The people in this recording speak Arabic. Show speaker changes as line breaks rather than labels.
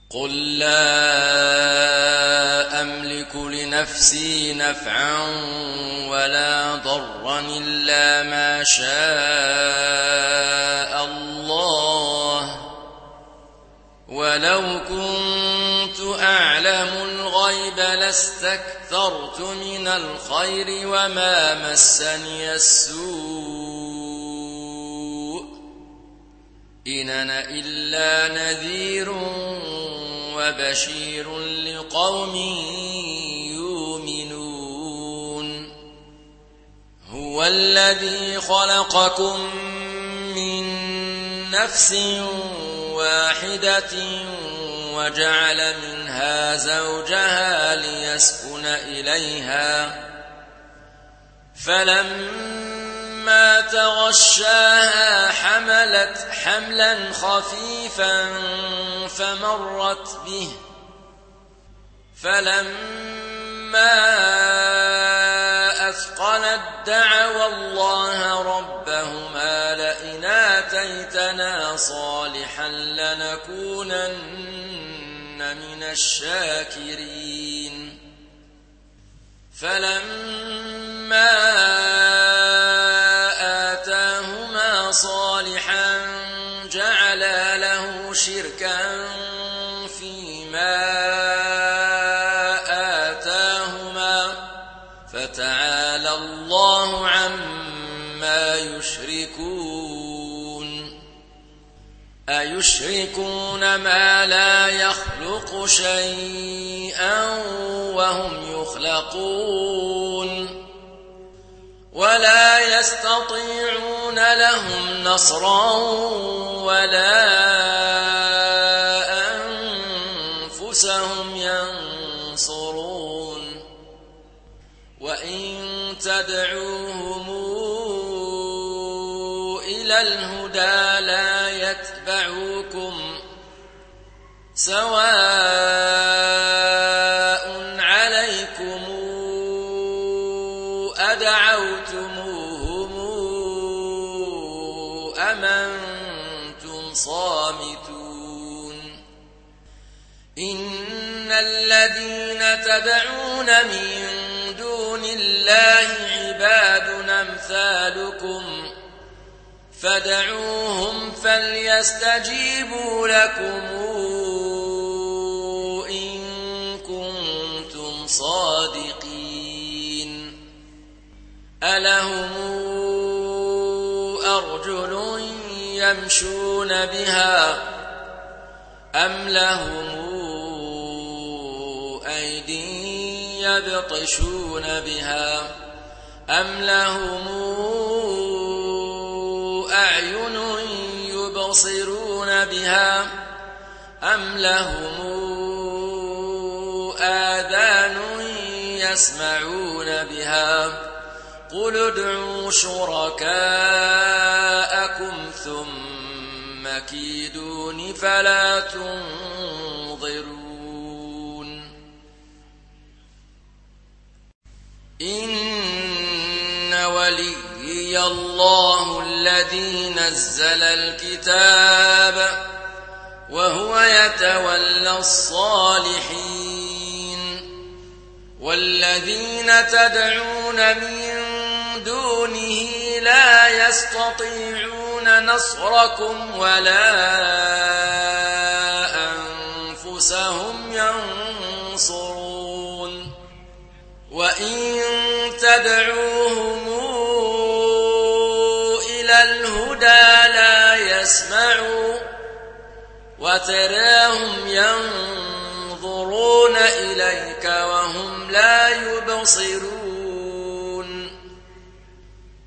قل لا أملك لنفسي نفعا ولا ضرا إلا ما شاء الله ولو كنت أعلم الغيب لاستكثرت من الخير وما مسني السوء إن أنا إلا نذير وبشير لقوم يؤمنون هو الذي خلقكم من نفس واحدة وجعل منها زوجها ليسكن إليها فلما تغشاها حملت حملا خفيفا فمرت به فلما أثقلت دعوا الله ربهما لئن آتيتنا صالحا لنكونن من الشاكرين فلما آتاهما صالحا جعلا له شركا فيما آتاهما فتعالى الله عما يشركون أيشركون ما لا يخلق شيئا وهم يخلقون ولا يستطيعون لهم نصرا ولا أنفسهم ينصرون وإن تدعوهم إلى الهدى لا يتبعوكم سواء عليكم أدعوتموهم أم أنتم صامتون إن الذين تدعون من دون الله عباد أمثالكم فادعوهم فليستجيبوا لكم إن كنتم صادقين ألهم أرجل يمشون بها أم لهم أيدي يبطشون بها أم لهم أعين يبصرون بها أم لهم آذان يسمعون بها قل ادعوا شركاءكم ثم كيدون فلا تنظرون إن وليي الله الذي نزل الكتاب وهو يتولى الصالحين والذين تدعون من دونه لا يستطيعون نصركم ولا أنفسهم ينصرون وإن تدعوهم إلى الهدى لا يسمعوا وتراهم ينظرون إليك وهم لا يبصرون